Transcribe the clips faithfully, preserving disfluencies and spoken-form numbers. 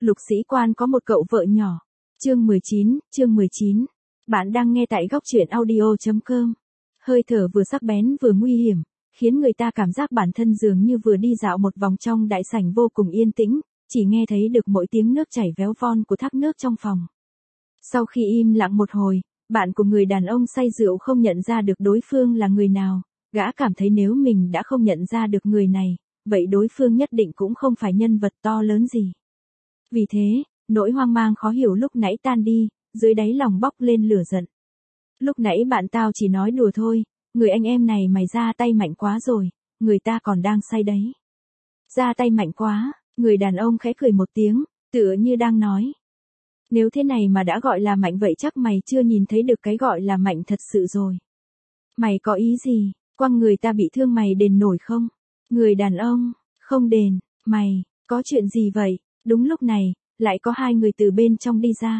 Lục sĩ quan có một cậu vợ nhỏ. Chương mười chín, chương mười chín. Bạn đang nghe tại góc truyện audio chấm com. Hơi thở vừa sắc bén vừa nguy hiểm, khiến người ta cảm giác bản thân dường như vừa đi dạo một vòng trong đại sảnh vô cùng yên tĩnh, chỉ nghe thấy được mỗi tiếng nước chảy véo von của thác nước trong phòng. Sau khi im lặng một hồi, bạn của người đàn ông say rượu không nhận ra được đối phương là người nào, gã cảm thấy nếu mình đã không nhận ra được người này, vậy đối phương nhất định cũng không phải nhân vật to lớn gì. Vì thế, nỗi hoang mang khó hiểu lúc nãy tan đi, dưới đáy lòng bốc lên lửa giận. Lúc nãy bạn tao chỉ nói đùa thôi, người anh em này mày ra tay mạnh quá rồi, người ta còn đang say đấy. Ra tay mạnh quá, người đàn ông khẽ cười một tiếng, tựa như đang nói. Nếu thế này mà đã gọi là mạnh vậy chắc mày chưa nhìn thấy được cái gọi là mạnh thật sự rồi. Mày có ý gì, quăng người ta bị thương mày đền nổi không? Người đàn ông, không đền, mày, có chuyện gì vậy? Đúng lúc này, lại có hai người từ bên trong đi ra.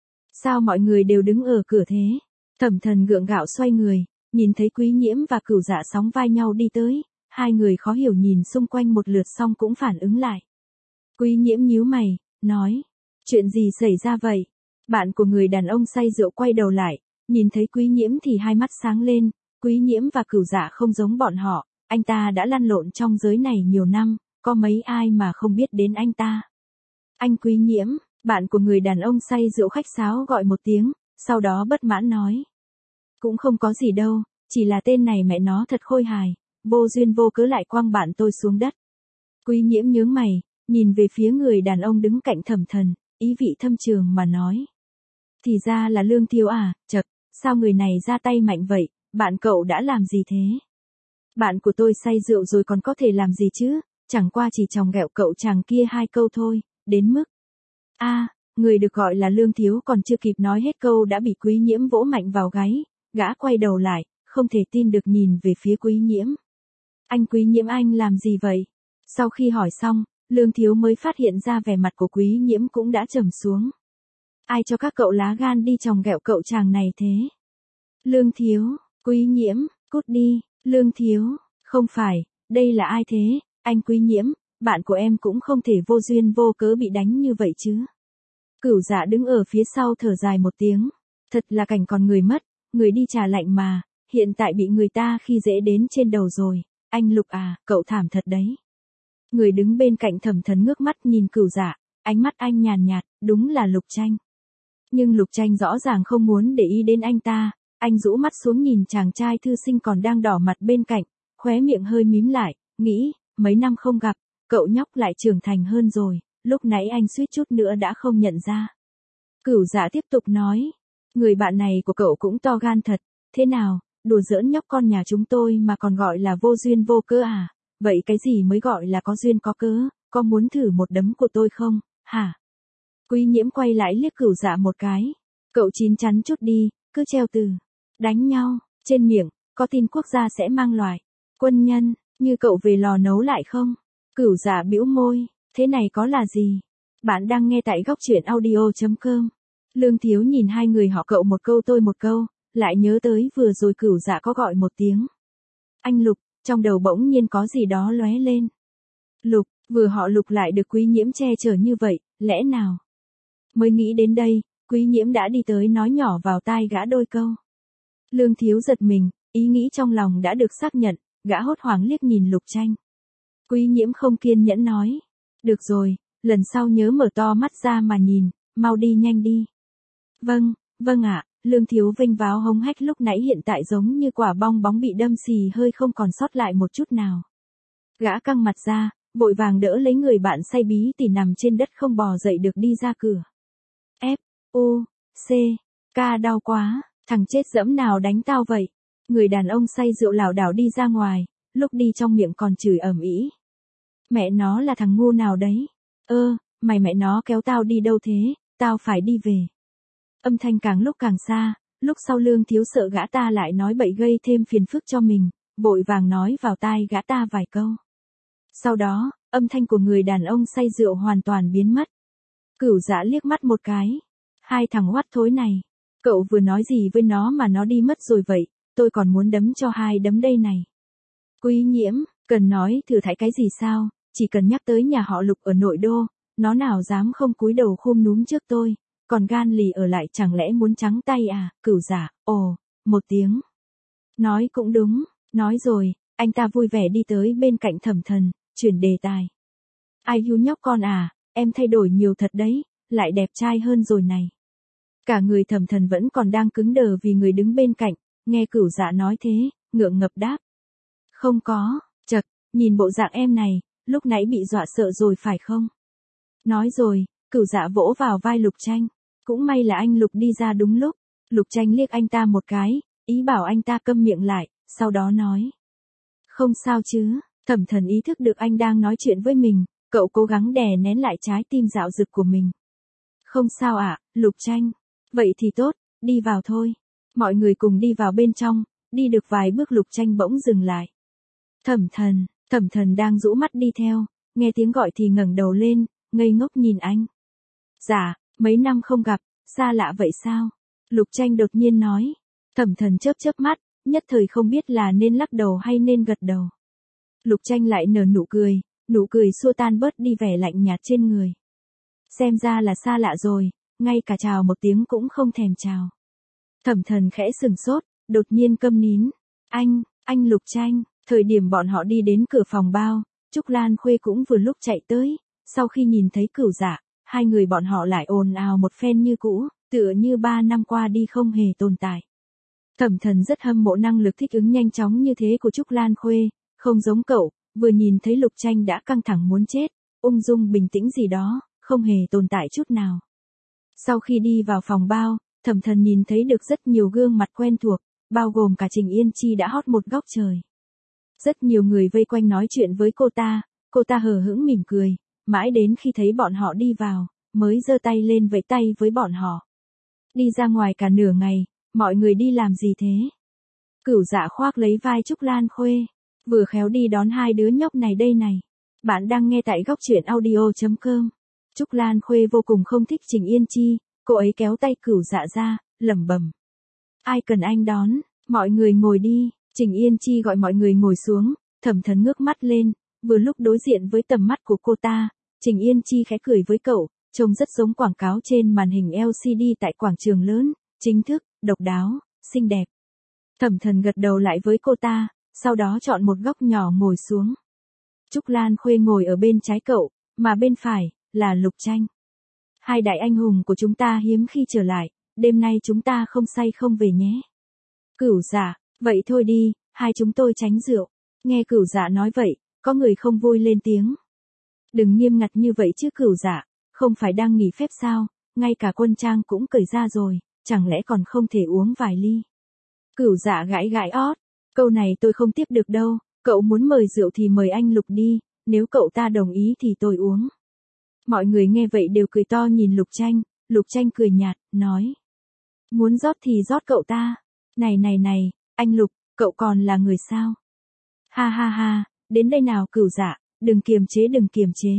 Sao mọi người đều đứng ở cửa thế? Thẩm Thần gượng gạo xoay người, nhìn thấy Quý Nhiễm và Cửu Dạ sóng vai nhau đi tới, hai người khó hiểu nhìn xung quanh một lượt xong cũng phản ứng lại. Quý Nhiễm nhíu mày, nói, chuyện gì xảy ra vậy? Bạn của người đàn ông say rượu quay đầu lại, nhìn thấy Quý Nhiễm thì hai mắt sáng lên, Quý Nhiễm và Cửu Dạ không giống bọn họ, anh ta đã lăn lộn trong giới này nhiều năm, có mấy ai mà không biết đến anh ta. Anh Quý Nhiễm, bạn của người đàn ông say rượu khách sáo gọi một tiếng, sau đó bất mãn nói. Cũng không có gì đâu, chỉ là tên này mẹ nó thật khôi hài, vô duyên vô cớ lại quăng bạn tôi xuống đất. Quý Nhiễm nhướng mày, nhìn về phía người đàn ông đứng cạnh Thẩm Thần, ý vị thâm trường mà nói. Thì ra là Lương Thiếu à, chậc, sao người này ra tay mạnh vậy, bạn cậu đã làm gì thế? Bạn của tôi say rượu rồi còn có thể làm gì chứ, chẳng qua chỉ chòng ghẹo cậu chàng kia hai câu thôi, đến mức. A, à, người được gọi là Lương Thiếu còn chưa kịp nói hết câu đã bị Quý Nhiễm vỗ mạnh vào gáy, gã quay đầu lại, không thể tin được nhìn về phía Quý Nhiễm. Anh Quý Nhiễm anh làm gì vậy? Sau khi hỏi xong, Lương Thiếu mới phát hiện ra vẻ mặt của Quý Nhiễm cũng đã trầm xuống. Ai cho các cậu lá gan đi chòng ghẹo cậu chàng này thế? Lương Thiếu, Quý Nhiễm, cút đi, Lương Thiếu, không phải, đây là ai thế? Anh Quý Nhiễm, bạn của em cũng không thể vô duyên vô cớ bị đánh như vậy chứ. Cửu Dạ đứng ở phía sau thở dài một tiếng. Thật là cảnh còn người mất, người đi trà lạnh mà, hiện tại bị người ta khi dễ đến trên đầu rồi. Anh Lục à, cậu thảm thật đấy. Người đứng bên cạnh Thẩm Thần ngước mắt nhìn Cửu Dạ, ánh mắt anh nhàn nhạt, đúng là Lục Tranh. Nhưng Lục Tranh rõ ràng không muốn để ý đến anh ta, anh rũ mắt xuống nhìn chàng trai thư sinh còn đang đỏ mặt bên cạnh, khóe miệng hơi mím lại, nghĩ, mấy năm không gặp, cậu nhóc lại trưởng thành hơn rồi, lúc nãy anh suýt chút nữa đã không nhận ra. Cửu Dạ tiếp tục nói, người bạn này của cậu cũng to gan thật, thế nào, đùa giỡn nhóc con nhà chúng tôi mà còn gọi là vô duyên vô cớ à, vậy cái gì mới gọi là có duyên có cớ, có muốn thử một đấm của tôi không, hả? Quý Nhiễm quay lại liếc Cửu Dạ một cái, cậu chín chắn chút đi, cứ treo từ, đánh nhau, trên miệng, có tin quốc gia sẽ mang loại, quân nhân, như cậu về lò nấu lại không? Cửu Dạ bĩu môi, thế này có là gì? Bạn đang nghe tại góc truyện audio chấm com. Lương Thiếu nhìn hai người họ cậu một câu tôi một câu, lại nhớ tới vừa rồi Cửu Dạ có gọi một tiếng. Anh Lục, trong đầu bỗng nhiên có gì đó lóe lên. Lục, vừa họ Lục lại được Quý Nhiễm che chở như vậy, lẽ nào? Mới nghĩ đến đây, Quý Nhiễm đã đi tới nói nhỏ vào tai gã đôi câu. Lương Thiếu giật mình, ý nghĩ trong lòng đã được xác nhận, gã hốt hoảng liếc nhìn Lục Tranh. Quý Nhiễm không kiên nhẫn nói. Được rồi, lần sau nhớ mở to mắt ra mà nhìn, mau đi nhanh đi. Vâng, vâng ạ, Lương Thiếu vênh váo hống hách lúc nãy hiện tại giống như quả bong bóng bị đâm xì hơi không còn sót lại một chút nào. Gã căng mặt ra, vội vàng đỡ lấy người bạn say bí tỉ nằm trên đất không bò dậy được đi ra cửa. F, U, C, K đau quá, thằng chết dẫm nào đánh tao vậy? Người đàn ông say rượu lảo đảo đi ra ngoài, lúc đi trong miệng còn chửi ầm ĩ. Mẹ nó là thằng ngu nào đấy? Ơ, mày mẹ nó kéo tao đi đâu thế, tao phải đi về. Âm thanh càng lúc càng xa, lúc sau Lương Thiếu sợ gã ta lại nói bậy gây thêm phiền phức cho mình, vội vàng nói vào tai gã ta vài câu. Sau đó, âm thanh của người đàn ông say rượu hoàn toàn biến mất. Cửu Dạ liếc mắt một cái. Hai thằng hoắt thối này, cậu vừa nói gì với nó mà nó đi mất rồi vậy, tôi còn muốn đấm cho hai đấm đây này. Quý Nhiễm, cần nói thử thải cái gì sao, chỉ cần nhắc tới nhà họ Lục ở nội đô, Nó nào dám không cúi đầu khum núm trước tôi, còn gan lì ở lại chẳng lẽ muốn trắng tay à, Cửu Dạ, ồ, một tiếng. Nói cũng đúng, nói rồi, anh ta vui vẻ đi tới bên cạnh Thẩm Thần, chuyển đề tài. Ai hưu nhóc con à, em thay đổi nhiều thật đấy, lại đẹp trai hơn rồi này. Cả người Thẩm Thần vẫn còn đang cứng đờ vì người đứng bên cạnh, nghe Cửu Dạ nói thế, ngượng ngập đáp. Không có, chật, nhìn bộ dạng em này, lúc nãy bị dọa sợ rồi phải không? Nói rồi, Cửu Dạ vỗ vào vai Lục Tranh. Cũng may là anh Lục đi ra đúng lúc. Lục Tranh liếc anh ta một cái, ý bảo anh ta câm miệng lại, sau đó nói. Không sao chứ, Thẩm Thần ý thức được anh đang nói chuyện với mình, cậu cố gắng đè nén lại trái tim dạo dực của mình. Không sao ạ, à, Lục Tranh. Vậy thì tốt, đi vào thôi. Mọi người cùng đi vào bên trong, đi được vài bước Lục Tranh bỗng dừng lại. Thẩm Thần, Thẩm Thần đang rũ mắt đi theo, nghe tiếng gọi thì ngẩng đầu lên, ngây ngốc nhìn anh. Dạ, mấy năm không gặp, xa lạ vậy sao? Lục Tranh đột nhiên nói. Thẩm Thần chớp chớp mắt, nhất thời không biết là nên lắc đầu hay nên gật đầu. Lục Tranh lại nở nụ cười, nụ cười xua tan bớt đi vẻ lạnh nhạt trên người. Xem ra là xa lạ rồi, ngay cả chào một tiếng cũng không thèm chào. Thẩm Thần khẽ sừng sốt, đột nhiên câm nín. Anh, anh Lục Tranh, thời điểm bọn họ đi đến cửa phòng bao, Trúc Lan Khuê cũng vừa lúc chạy tới, sau khi nhìn thấy Cửu Dạ, hai người bọn họ lại ồn ào một phen như cũ, tựa như ba năm qua đi không hề tồn tại. Thẩm Thần rất hâm mộ năng lực thích ứng nhanh chóng như thế của Trúc Lan Khuê, không giống cậu, vừa nhìn thấy Lục Tranh đã căng thẳng muốn chết, ung dung bình tĩnh gì đó, không hề tồn tại chút nào. Sau khi đi vào phòng bao, Thẩm Thần nhìn thấy được rất nhiều gương mặt quen thuộc, bao gồm cả Trình Yên Chi đã hót một góc trời. Rất nhiều người vây quanh nói chuyện với cô ta, cô ta hờ hững mỉm cười, mãi đến khi thấy bọn họ đi vào, mới giơ tay lên vẫy tay với bọn họ. Đi ra ngoài cả nửa ngày, mọi người đi làm gì thế? Cửu Dạ khoác lấy vai Trúc Lan Khuê, vừa khéo đi đón hai đứa nhóc này đây này. Bạn đang nghe tại góc truyện audio chấm com. Trúc Lan Khuê vô cùng không thích Trình Yên Chi, cô ấy kéo tay Cửu Dạ ra, lẩm bẩm. Ai cần anh đón, mọi người ngồi đi. Trình Yên Chi gọi mọi người ngồi xuống, Thẩm Thần ngước mắt lên, vừa lúc đối diện với tầm mắt của cô ta, Trình Yên Chi khẽ cười với cậu, trông rất giống quảng cáo trên màn hình lờ xê đê tại quảng trường lớn, chính thức, độc đáo, xinh đẹp. Thẩm Thần gật đầu lại với cô ta, sau đó chọn một góc nhỏ ngồi xuống. Trúc Lan Khuê ngồi ở bên trái cậu, mà bên phải là Lục Tranh. Hai đại anh hùng của chúng ta hiếm khi trở lại, đêm nay chúng ta không say không về nhé. Cửu Dạ, vậy thôi đi, hai chúng tôi tránh rượu. Nghe Cửu Dạ nói vậy, có người không vui lên tiếng. Đừng nghiêm ngặt như vậy chứ Cửu Dạ, không phải đang nghỉ phép sao, ngay cả quân trang cũng cởi ra rồi, chẳng lẽ còn không thể uống vài ly. Cửu Dạ gãi gãi ót, câu này tôi không tiếp được đâu, cậu muốn mời rượu thì mời anh Lục đi, nếu cậu ta đồng ý thì tôi uống. Mọi người nghe vậy đều cười to nhìn Lục Tranh, Lục Tranh cười nhạt, nói. Muốn rót thì rót cậu ta, này này này, anh Lục, cậu còn là người sao? Ha ha ha, đến đây nào Cửu Dạ, đừng kiềm chế đừng kiềm chế.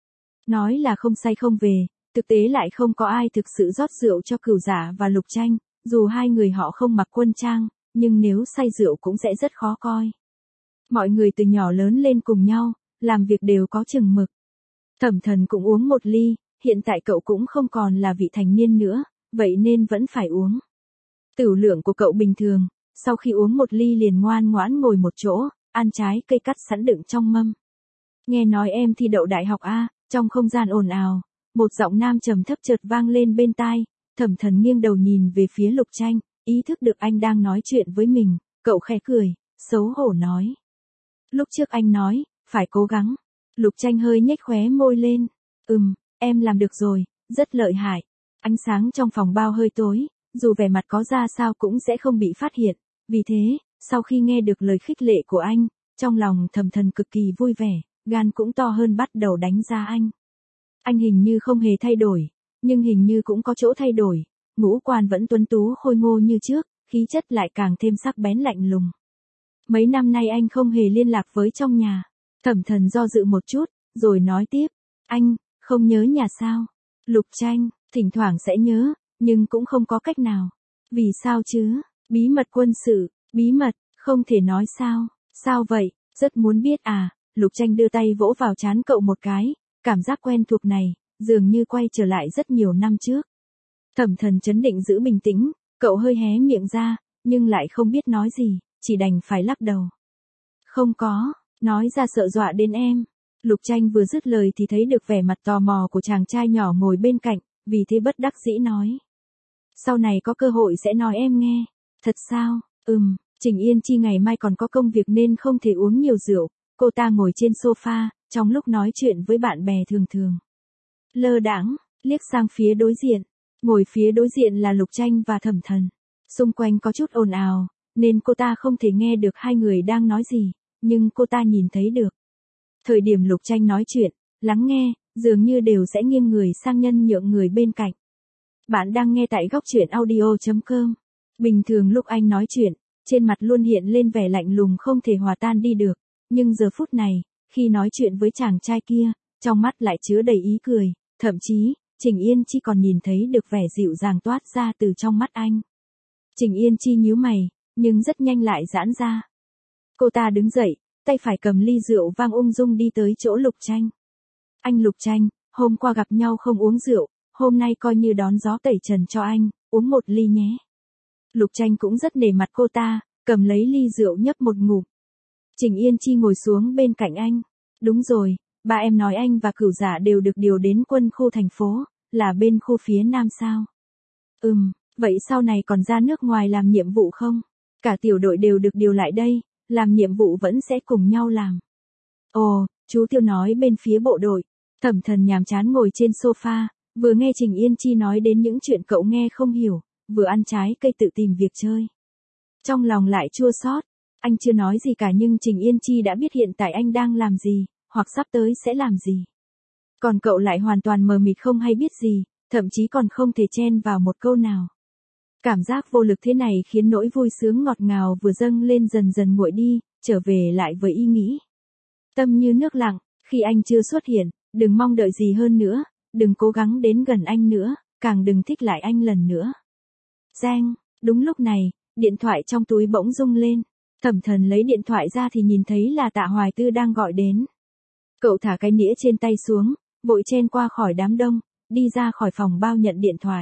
Nói là không say không về, thực tế lại không có ai thực sự rót rượu cho Cửu Dạ và Lục Tranh, dù hai người họ không mặc quân trang, nhưng nếu say rượu cũng sẽ rất khó coi. Mọi người từ nhỏ lớn lên cùng nhau, làm việc đều có chừng mực. Thẩm Thần cũng uống một ly, hiện tại cậu cũng không còn là vị thành niên nữa, vậy nên vẫn phải uống. Tửu lượng của cậu bình thường, sau khi uống một ly liền ngoan ngoãn ngồi một chỗ, ăn trái cây cắt sẵn đựng trong mâm. Nghe nói em thi đậu đại học A, trong không gian ồn ào, một giọng nam trầm thấp chợt vang lên bên tai, Thẩm Thần nghiêng đầu nhìn về phía Lục Tranh, ý thức được anh đang nói chuyện với mình, cậu khẽ cười, xấu hổ nói. Lúc trước anh nói, phải cố gắng. Lục Tranh hơi nhếch khóe môi lên, ừm, em làm được rồi, rất lợi hại. Ánh sáng trong phòng bao hơi tối, dù vẻ mặt có ra sao cũng sẽ không bị phát hiện, vì thế, sau khi nghe được lời khích lệ của anh, trong lòng Thẩm Thần cực kỳ vui vẻ, gan cũng to hơn bắt đầu đánh giá anh. Anh hình như không hề thay đổi, nhưng hình như cũng có chỗ thay đổi, ngũ quan vẫn tuấn tú khôi ngô như trước, khí chất lại càng thêm sắc bén lạnh lùng. Mấy năm nay anh không hề liên lạc với trong nhà. Thẩm Thần do dự một chút, rồi nói tiếp, anh, không nhớ nhà sao? Lục Tranh, thỉnh thoảng sẽ nhớ, nhưng cũng không có cách nào. Vì sao chứ? Bí mật quân sự, bí mật, không thể nói sao? Sao vậy? Rất muốn biết à? Lục Tranh đưa tay vỗ vào trán cậu một cái, cảm giác quen thuộc này, dường như quay trở lại rất nhiều năm trước. Thẩm Thần trấn định giữ bình tĩnh, cậu hơi hé miệng ra, nhưng lại không biết nói gì, chỉ đành phải lắc đầu. Không có, nói ra sợ dọa đến em. Lục Tranh vừa dứt lời thì thấy được vẻ mặt tò mò của chàng trai nhỏ ngồi bên cạnh, vì thế bất đắc dĩ nói. Sau này có cơ hội sẽ nói em nghe. Thật sao? Ừm, Trình Yên Chi ngày mai còn có công việc nên không thể uống nhiều rượu. Cô ta ngồi trên sofa, trong lúc nói chuyện với bạn bè thường thường. Lơ đãng, liếc sang phía đối diện. Ngồi phía đối diện là Lục Tranh và Thẩm Thần. Xung quanh có chút ồn ào, nên cô ta không thể nghe được hai người đang nói gì, nhưng cô ta nhìn thấy được. Thời điểm Lục Tranh nói chuyện, lắng nghe, dường như đều sẽ nghiêng người sang nhân nhượng người bên cạnh. Bạn đang nghe tại góc truyện audio chấm com. Bình thường lúc anh nói chuyện, trên mặt luôn hiện lên vẻ lạnh lùng không thể hòa tan đi được, nhưng giờ phút này, khi nói chuyện với chàng trai kia, trong mắt lại chứa đầy ý cười, thậm chí, Trình Yên Chi còn nhìn thấy được vẻ dịu dàng toát ra từ trong mắt anh. Trình Yên Chi nhíu mày, nhưng rất nhanh lại giãn ra. Cô ta đứng dậy, tay phải cầm ly rượu vang ung dung đi tới chỗ Lục Tranh. Anh Lục Tranh, hôm qua gặp nhau không uống rượu, hôm nay coi như đón gió tẩy trần cho anh, uống một ly nhé. Lục Tranh cũng rất nể mặt cô ta, cầm lấy ly rượu nhấp một ngụm. Trình Yên Chi ngồi xuống bên cạnh anh. Đúng rồi, ba em nói anh và Cửu Giả đều được điều đến quân khu thành phố, là bên khu phía Nam sao? Ừm, vậy sau này còn ra nước ngoài làm nhiệm vụ không? Cả tiểu đội đều được điều lại đây, làm nhiệm vụ vẫn sẽ cùng nhau làm. Ồ, chú Tiêu nói bên phía bộ đội. Thẩm Thần nhàm chán ngồi trên sofa, vừa nghe Trình Yên Chi nói đến những chuyện cậu nghe không hiểu, vừa ăn trái cây tự tìm việc chơi. Trong lòng lại chua xót, anh chưa nói gì cả nhưng Trình Yên Chi đã biết hiện tại anh đang làm gì, hoặc sắp tới sẽ làm gì. Còn cậu lại hoàn toàn mờ mịt không hay biết gì, thậm chí còn không thể chen vào một câu nào. Cảm giác vô lực thế này khiến nỗi vui sướng ngọt ngào vừa dâng lên dần dần nguội đi, trở về lại với ý nghĩ. Tâm như nước lặng, khi anh chưa xuất hiện, đừng mong đợi gì hơn nữa, đừng cố gắng đến gần anh nữa, càng đừng thích lại anh lần nữa. Giang, đúng lúc này, điện thoại trong túi bỗng rung lên. Thẩm Thần lấy điện thoại ra thì nhìn thấy là Tạ Hoài Tư đang gọi đến. Cậu thả cái nĩa trên tay xuống, vội chen qua khỏi đám đông, đi ra khỏi phòng bao nhận điện thoại.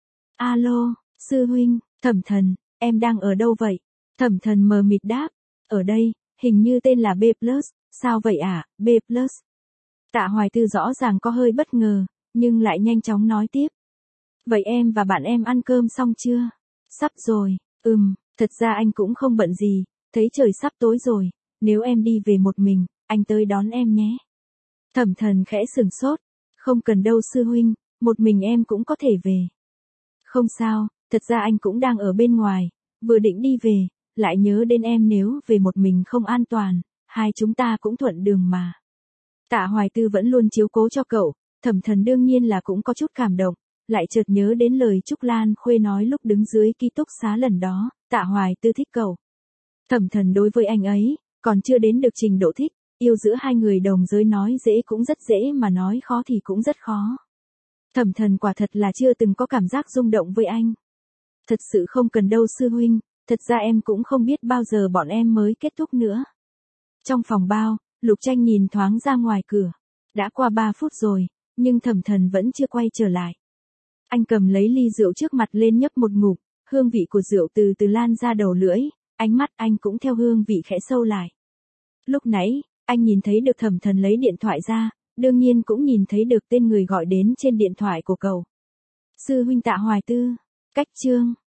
Alo, sư huynh, Thẩm Thần, em đang ở đâu vậy? Thẩm Thần mờ mịt đáp, ở đây, hình như tên là B plus, sao vậy à, B plus? Tạ Hoài Tư rõ ràng có hơi bất ngờ, nhưng lại nhanh chóng nói tiếp. Vậy em và bạn em ăn cơm xong chưa? Sắp rồi, ừm, thật ra anh cũng không bận gì, thấy trời sắp tối rồi, nếu em đi về một mình, anh tới đón em nhé. Thẩm Thần khẽ sừng sốt, không cần đâu sư huynh, một mình em cũng có thể về. Không sao, thật ra anh cũng đang ở bên ngoài, vừa định đi về, lại nhớ đến em nếu về một mình không an toàn, hai chúng ta cũng thuận đường mà. Tạ Hoài Tư vẫn luôn chiếu cố cho cậu, Thẩm Thần đương nhiên là cũng có chút cảm động, lại chợt nhớ đến lời Trúc Lan Khuê nói lúc đứng dưới ký túc xá lần đó, Tạ Hoài Tư thích cậu. Thẩm Thần đối với anh ấy, còn chưa đến được trình độ thích, yêu giữa hai người đồng giới nói dễ cũng rất dễ mà nói khó thì cũng rất khó. Thẩm Thần quả thật là chưa từng có cảm giác rung động với anh. Thật sự không cần đâu sư huynh, thật ra em cũng không biết bao giờ bọn em mới kết thúc nữa. Trong phòng bao, Lục Tranh nhìn thoáng ra ngoài cửa. Đã qua ba phút rồi, nhưng Thẩm Thần vẫn chưa quay trở lại. Anh cầm lấy ly rượu trước mặt lên nhấp một ngụm, hương vị của rượu từ từ lan ra đầu lưỡi, ánh mắt anh cũng theo hương vị khẽ sâu lại. Lúc nãy, anh nhìn thấy được Thẩm Thần lấy điện thoại ra, đương nhiên cũng nhìn thấy được tên người gọi đến trên điện thoại của cậu. Sư huynh Tạ Hoài Tư, cách chương.